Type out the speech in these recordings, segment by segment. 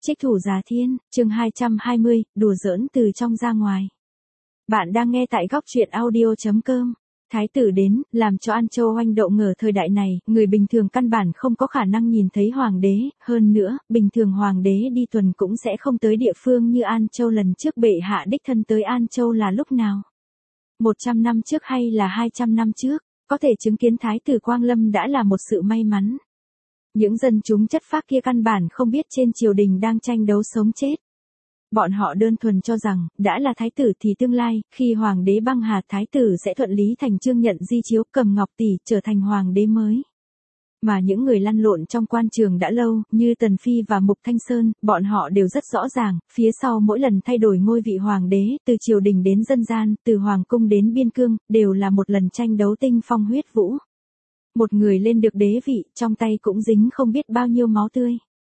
Trích thủ Giá Thiên, chương 220, đùa giỡn từ trong ra ngoài. Bạn đang nghe tại góc truyện audio.com. Thái tử đến, làm cho An Châu oanh động ngờ thời đại này, người bình thường căn bản không có khả năng nhìn thấy hoàng đế, hơn nữa, bình thường hoàng đế đi tuần cũng sẽ không tới địa phương như An Châu lần trước bệ hạ đích thân tới An Châu là lúc nào. 100 năm trước hay là 200 năm trước, có thể chứng kiến Thái tử Quang Lâm đã là một sự may mắn. Những dân chúng chất phác kia căn bản không biết trên triều đình đang tranh đấu sống chết. Bọn họ đơn thuần cho rằng, đã là thái tử thì tương lai, khi hoàng đế băng hà thái tử sẽ thuận lý thành chương nhận di chiếu cầm ngọc tỷ trở thành hoàng đế mới. Mà những người lăn lộn trong quan trường đã lâu, như Tần Phi và Mục Thanh Sơn, bọn họ đều rất rõ ràng, phía sau mỗi lần thay đổi ngôi vị hoàng đế, từ triều đình đến dân gian, từ hoàng cung đến biên cương, đều là một lần tranh đấu tinh phong huyết vũ. Một người lên được đế vị, trong tay cũng dính không biết bao nhiêu máu tươi.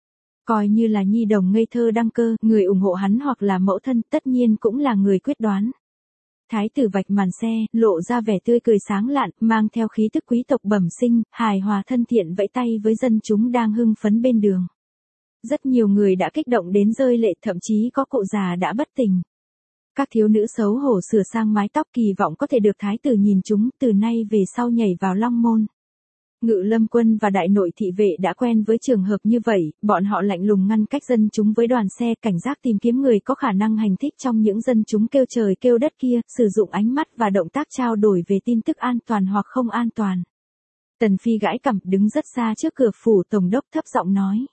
Coi như là nhi đồng ngây thơ đăng cơ, người ủng hộ hắn hoặc là mẫu thân tất nhiên cũng là người quyết đoán. Thái tử vạch màn xe, lộ ra vẻ tươi cười sáng lạn, mang theo khí tức quý tộc bẩm sinh, hài hòa thân thiện vẫy tay với dân chúng đang hưng phấn bên đường. Rất nhiều người đã kích động đến rơi lệ, thậm chí có cụ già đã bất tỉnh. Các thiếu nữ xấu hổ sửa sang mái tóc kỳ vọng có thể được thái tử nhìn chúng, từ nay về sau nhảy vào long môn. Ngự lâm quân và đại nội thị vệ đã quen với trường hợp như vậy, bọn họ lạnh lùng ngăn cách dân chúng với đoàn xe, cảnh giác tìm kiếm người có khả năng hành thích trong những dân chúng kêu trời kêu đất kia, sử dụng ánh mắt và động tác trao đổi về tin tức an toàn hoặc không an toàn. Tần Phi gãi cằm, đứng rất xa trước cửa phủ tổng đốc thấp giọng nói.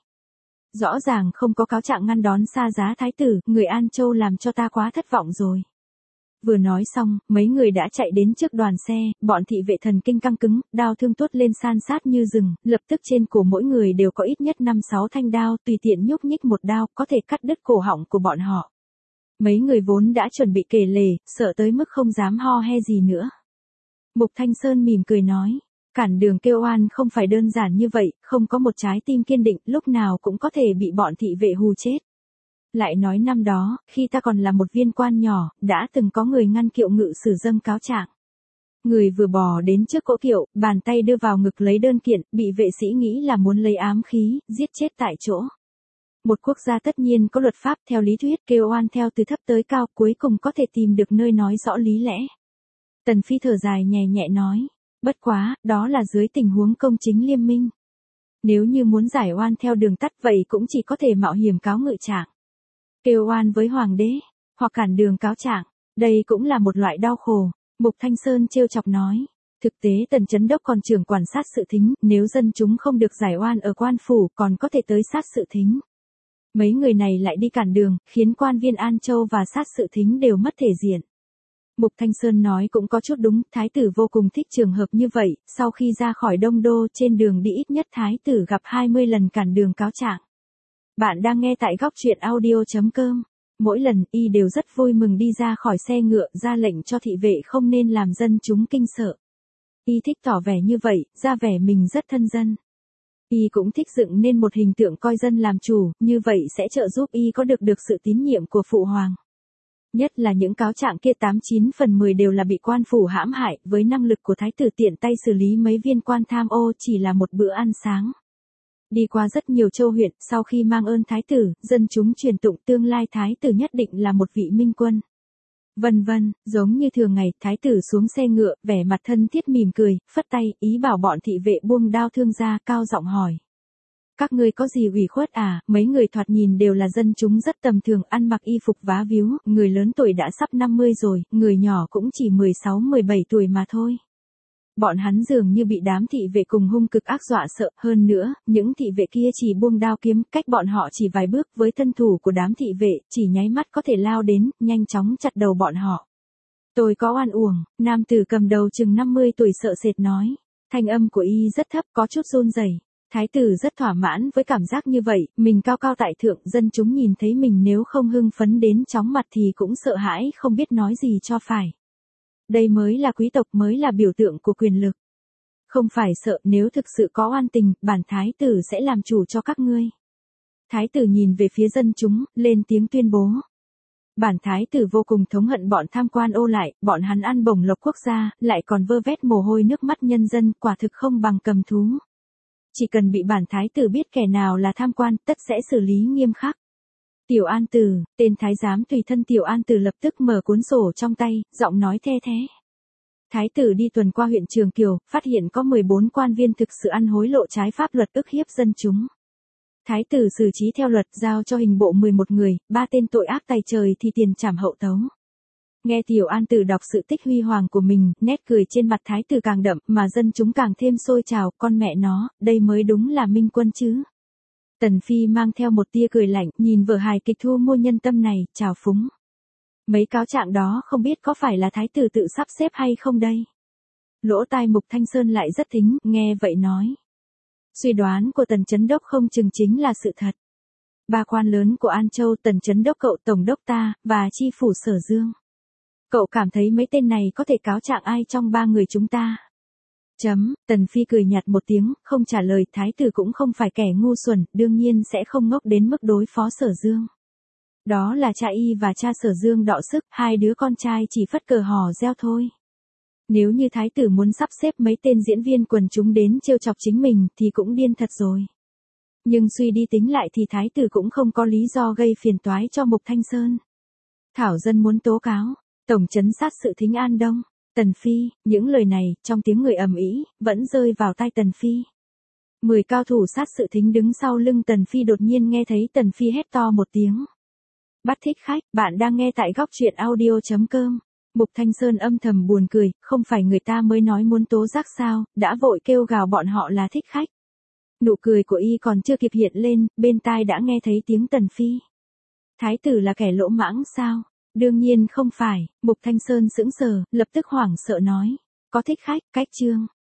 Rõ ràng không có cáo trạng ngăn đón xa giá thái tử, người An Châu làm cho ta quá thất vọng rồi. Vừa nói xong, mấy người đã chạy đến trước đoàn xe, bọn thị vệ thần kinh căng cứng, đao thương tuốt lên san sát như rừng, lập tức trên cổ mỗi người đều có ít nhất 5-6 thanh đao, tùy tiện nhúc nhích một đao, có thể cắt đứt cổ họng của bọn họ. Mấy người vốn đã chuẩn bị kể lể, sợ tới mức không dám ho he gì nữa. Mục Thanh Sơn mỉm cười nói, cản đường kêu oan không phải đơn giản như vậy, không có một trái tim kiên định, lúc nào cũng có thể bị bọn thị vệ hù chết. Lại nói năm đó, khi ta còn là một viên quan nhỏ, đã từng có người ngăn kiệu ngự sử dâng cáo trạng. Người vừa bò đến trước cỗ kiệu, bàn tay đưa vào ngực lấy đơn kiện, bị vệ sĩ nghĩ là muốn lấy ám khí, giết chết tại chỗ. Một quốc gia tất nhiên có luật pháp theo lý thuyết kêu oan theo từ thấp tới cao, cuối cùng có thể tìm được nơi nói rõ lý lẽ. Tần Phi thở dài nhẹ nhẹ nói, bất quá, đó là dưới tình huống công chính liêm minh. Nếu như muốn giải oan theo đường tắt vậy cũng chỉ có thể mạo hiểm cáo ngự trạng. Kêu oan với hoàng đế, hoặc cản đường cáo trạng, đây cũng là một loại đau khổ. Mục Thanh Sơn trêu chọc nói, thực tế Tần Chấn Đốc còn trưởng quản sát sự thính, nếu dân chúng không được giải oan ở quan phủ còn có thể tới sát sự thính. Mấy người này lại đi cản đường, khiến quan viên An Châu và sát sự thính đều mất thể diện. Mục Thanh Sơn nói cũng có chút đúng, thái tử vô cùng thích trường hợp như vậy, sau khi ra khỏi Đông Đô trên đường đi ít nhất thái tử gặp 20 lần cản đường cáo trạng. Bạn đang nghe tại góc truyện audio.com. Mỗi lần y đều rất vui mừng đi ra khỏi xe ngựa, ra lệnh cho thị vệ không nên làm dân chúng kinh sợ. Y thích tỏ vẻ như vậy, ra vẻ mình rất thân dân. Y cũng thích dựng nên một hình tượng coi dân làm chủ, như vậy sẽ trợ giúp y có được sự tín nhiệm của phụ hoàng. Nhất là những cáo trạng kia 89 phần 10 đều là bị quan phủ hãm hại, với năng lực của thái tử tiện tay xử lý mấy viên quan tham ô chỉ là một bữa ăn sáng. Đi qua rất nhiều châu huyện, sau khi mang ơn thái tử, dân chúng truyền tụng tương lai thái tử nhất định là một vị minh quân. Vân vân, giống như thường ngày, thái tử xuống xe ngựa, vẻ mặt thân thiết mỉm cười, phất tay, ý bảo bọn thị vệ buông đao thương ra, cao giọng hỏi. Các ngươi có gì ủy khuất à? Mấy người thoạt nhìn đều là dân chúng rất tầm thường, ăn mặc y phục vá víu, người lớn tuổi đã sắp 50 rồi, người nhỏ cũng chỉ 16-17 tuổi mà thôi. Bọn hắn dường như bị đám thị vệ cùng hung cực ác dọa sợ, hơn nữa, những thị vệ kia chỉ buông đao kiếm, cách bọn họ chỉ vài bước với thân thủ của đám thị vệ, chỉ nháy mắt có thể lao đến, nhanh chóng chặt đầu bọn họ. Tôi có oan uổng, nam tử cầm đầu chừng 50 tuổi sợ sệt nói, thanh âm của y rất thấp, có chút run rẩy. Thái tử rất thỏa mãn với cảm giác như vậy, mình cao cao tại thượng, dân chúng nhìn thấy mình nếu không hưng phấn đến chóng mặt thì cũng sợ hãi không biết nói gì cho phải. Đây mới là quý tộc, mới là biểu tượng của quyền lực. Không phải sợ, nếu thực sự có oan tình, bản thái tử sẽ làm chủ cho các ngươi. Thái tử nhìn về phía dân chúng, lên tiếng tuyên bố. Bản thái tử vô cùng thống hận bọn tham quan ô lại, bọn hắn ăn bổng lộc quốc gia, lại còn vơ vét mồ hôi nước mắt nhân dân, quả thực không bằng cầm thú. Chỉ cần bị bản thái tử biết kẻ nào là tham quan, tất sẽ xử lý nghiêm khắc. Tiểu An Tử, tên thái giám tùy thân Tiểu An Tử lập tức mở cuốn sổ trong tay, giọng nói the thế. Thái tử đi tuần qua huyện Trường Kiều, phát hiện có 14 quan viên thực sự ăn hối lộ trái pháp luật ức hiếp dân chúng. Thái tử xử trí theo luật, giao cho hình bộ 11 người, 3 tên tội ác tày trời thì tiền trảm hậu tấu. Nghe Tiểu An Tử đọc sự tích huy hoàng của mình, nét cười trên mặt thái tử càng đậm, mà dân chúng càng thêm sôi trào, con mẹ nó, đây mới đúng là minh quân chứ. Tần Phi mang theo một tia cười lạnh, nhìn vở hài kịch thu mua nhân tâm này, trào phúng. Mấy cáo trạng đó không biết có phải là thái tử tự sắp xếp hay không đây? Lỗ tai Mục Thanh Sơn lại rất thính, nghe vậy nói. Suy đoán của Tần Chấn Đốc không chừng chính là sự thật. 3 quan lớn của An Châu, Tần Chấn Đốc cậu, Tổng đốc ta, và chi phủ Sở Dương. Cậu cảm thấy mấy tên này có thể cáo trạng ai trong 3 người chúng ta? Tần Phi cười nhạt một tiếng, không trả lời, thái tử cũng không phải kẻ ngu xuẩn, đương nhiên sẽ không ngốc đến mức đối phó Sở Dương. Đó là cha y và cha Sở Dương đọ sức, 2 đứa con trai chỉ phất cờ hò reo thôi. Nếu như thái tử muốn sắp xếp mấy tên diễn viên quần chúng đến trêu chọc chính mình thì cũng điên thật rồi. Nhưng suy đi tính lại thì thái tử cũng không có lý do gây phiền toái cho Mục Thanh Sơn. Thảo dân muốn tố cáo, tổng trấn sát sự thính An Đông. Tần Phi, những lời này, trong tiếng người ầm ĩ, vẫn rơi vào tai Tần Phi. 10 cao thủ sát sự thính đứng sau lưng Tần Phi đột nhiên nghe thấy Tần Phi hét to một tiếng. Bắt thích khách, bạn đang nghe tại góc truyện audio.com. Mục Thanh Sơn âm thầm buồn cười, không phải người ta mới nói muốn tố giác sao, đã vội kêu gào bọn họ là thích khách. Nụ cười của y còn chưa kịp hiện lên, bên tai đã nghe thấy tiếng Tần Phi. Thái tử là kẻ lỗ mãng sao? Đương nhiên không phải, Mục Thanh Sơn sững sờ, lập tức hoảng sợ nói. Có thích khách, cách chương.